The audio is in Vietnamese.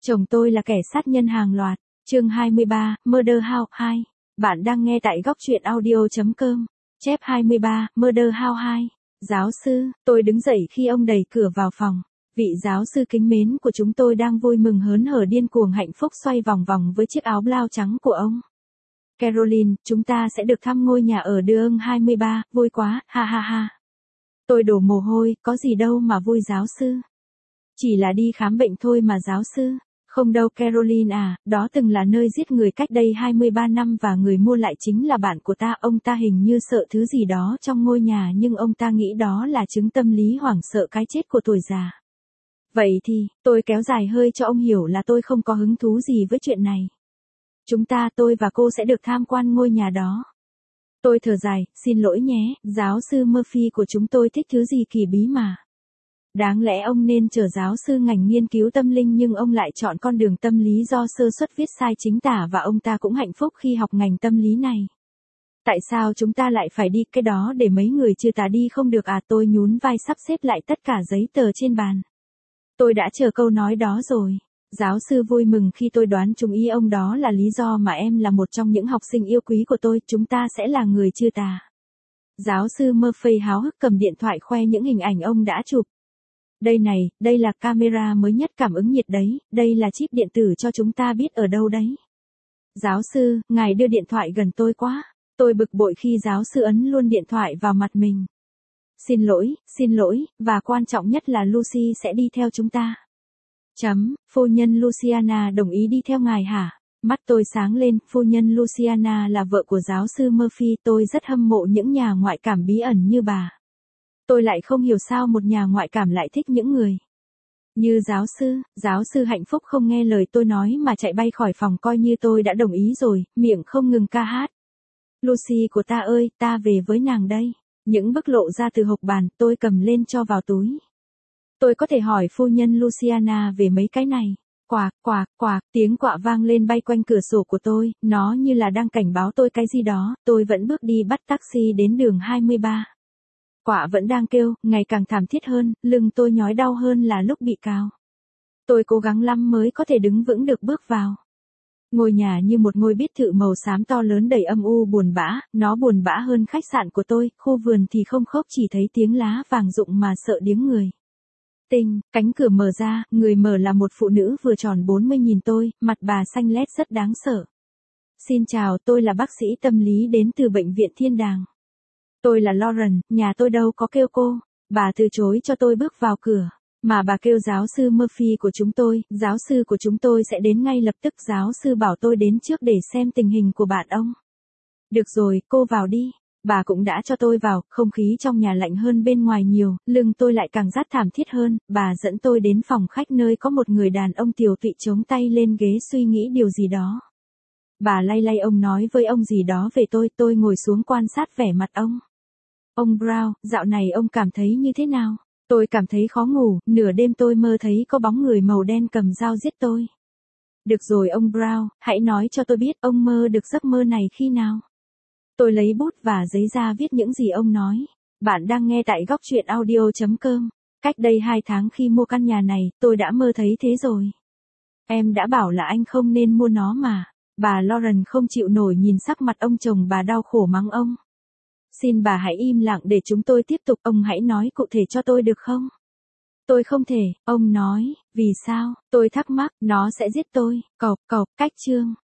Chồng tôi là kẻ sát nhân hàng loạt. Chương 23, Murder House 2. Bạn đang nghe tại góc truyện audio.com. Chép 23, Murder House 2. Giáo sư, tôi đứng dậy khi ông đẩy cửa vào phòng. Vị giáo sư kính mến của chúng tôi đang vui mừng hớn hở điên cuồng hạnh phúc xoay vòng vòng với chiếc áo blau trắng của ông. Caroline, chúng ta sẽ được thăm ngôi nhà ở Đường 23, vui quá, ha ha ha. Tôi đổ mồ hôi, có gì đâu mà vui giáo sư. Chỉ là đi khám bệnh thôi mà giáo sư. Không đâu Caroline à, đó từng là nơi giết người cách đây 23 năm và người mua lại chính là bạn của ta. Ông ta hình như sợ thứ gì đó trong ngôi nhà nhưng ông ta nghĩ đó là chứng tâm lý hoảng sợ cái chết của tuổi già. Vậy thì, tôi kéo dài hơi cho ông hiểu là tôi không có hứng thú gì với chuyện này. Tôi và cô sẽ được tham quan ngôi nhà đó. Tôi thở dài, xin lỗi nhé, giáo sư Murphy của chúng tôi thích thứ gì kỳ bí mà. Đáng lẽ ông nên trở giáo sư ngành nghiên cứu tâm linh nhưng ông lại chọn con đường tâm lý do sơ suất viết sai chính tả và ông ta cũng hạnh phúc khi học ngành tâm lý này. Tại sao chúng ta lại phải đi cái đó để mấy người chưa ta đi không được à? Tôi nhún vai sắp xếp lại tất cả giấy tờ trên bàn. Tôi đã chờ câu nói đó rồi. Giáo sư vui mừng khi tôi đoán trúng ý ông, đó là lý do mà em là một trong những học sinh yêu quý của tôi, chúng ta sẽ là người chưa tà. Giáo sư Murphy háo hức cầm điện thoại khoe những hình ảnh ông đã chụp. Đây này, đây là camera mới nhất cảm ứng nhiệt đấy, đây là chip điện tử cho chúng ta biết ở đâu đấy. Giáo sư, ngài đưa điện thoại gần tôi quá. Tôi bực bội khi giáo sư ấn luôn điện thoại vào mặt mình. Xin lỗi, và quan trọng nhất là Lucy sẽ đi theo chúng ta. Phu nhân Luciana đồng ý đi theo ngài hả? Mắt tôi sáng lên, phu nhân Luciana là vợ của giáo sư Murphy, tôi rất hâm mộ những nhà ngoại cảm bí ẩn như bà. Tôi lại không hiểu sao một nhà ngoại cảm lại thích những người như giáo sư hạnh phúc không nghe lời tôi nói mà chạy bay khỏi phòng coi như tôi đã đồng ý rồi, miệng không ngừng ca hát. Lucy của ta ơi, ta về với nàng đây. Những bức lộ ra từ hộc bàn, tôi cầm lên cho vào túi. Tôi có thể hỏi phu nhân Luciana về mấy cái này. Quạc, tiếng quạ vang lên bay quanh cửa sổ của tôi, nó như là đang cảnh báo tôi cái gì đó, tôi vẫn bước đi bắt taxi đến đường 23. Quạ vẫn đang kêu, ngày càng thảm thiết hơn, lưng tôi nhói đau hơn là lúc bị cào. Tôi cố gắng lắm mới có thể đứng vững được bước vào. Ngôi nhà như một ngôi biệt thự màu xám to lớn đầy âm u buồn bã, nó buồn bã hơn khách sạn của tôi, khu vườn thì không khóc chỉ thấy tiếng lá vàng rụng mà sợ điếng người. Cánh cửa mở ra, người mở là một phụ nữ vừa tròn 40 nhìn tôi, mặt bà xanh lét rất đáng sợ. Xin chào, tôi là bác sĩ tâm lý đến từ bệnh viện Thiên Đàng. Tôi là Lauren, nhà tôi đâu có kêu cô. Bà từ chối cho tôi bước vào cửa. Mà bà kêu giáo sư Murphy của chúng tôi, giáo sư của chúng tôi sẽ đến ngay lập tức. Giáo sư bảo tôi đến trước để xem tình hình của bạn ông. Được rồi, cô vào đi. Bà cũng đã cho tôi vào, không khí trong nhà lạnh hơn bên ngoài nhiều, lưng tôi lại càng rát thảm thiết hơn. Bà dẫn tôi đến phòng khách nơi có một người đàn ông tiều tụy chống tay lên ghế suy nghĩ điều gì đó. Bà lay ông nói với ông gì đó về tôi ngồi xuống quan sát vẻ mặt ông. Ông Brown, dạo này ông cảm thấy như thế nào? Tôi cảm thấy khó ngủ, nửa đêm tôi mơ thấy có bóng người màu đen cầm dao giết tôi. Được rồi ông Brown, hãy nói cho tôi biết ông mơ được giấc mơ này khi nào? Tôi lấy bút và giấy ra viết những gì ông nói. Bạn đang nghe tại góc truyện audio.com. Cách đây 2 tháng khi mua căn nhà này, tôi đã mơ thấy thế rồi. Em đã bảo là anh không nên mua nó mà. Bà Lauren không chịu nổi nhìn sắc mặt ông chồng bà đau khổ mắng ông. Xin bà hãy im lặng để chúng tôi tiếp tục, ông hãy nói cụ thể cho tôi được không? Tôi không thể, ông nói, vì sao? Tôi thắc mắc, nó sẽ giết tôi, cách chương.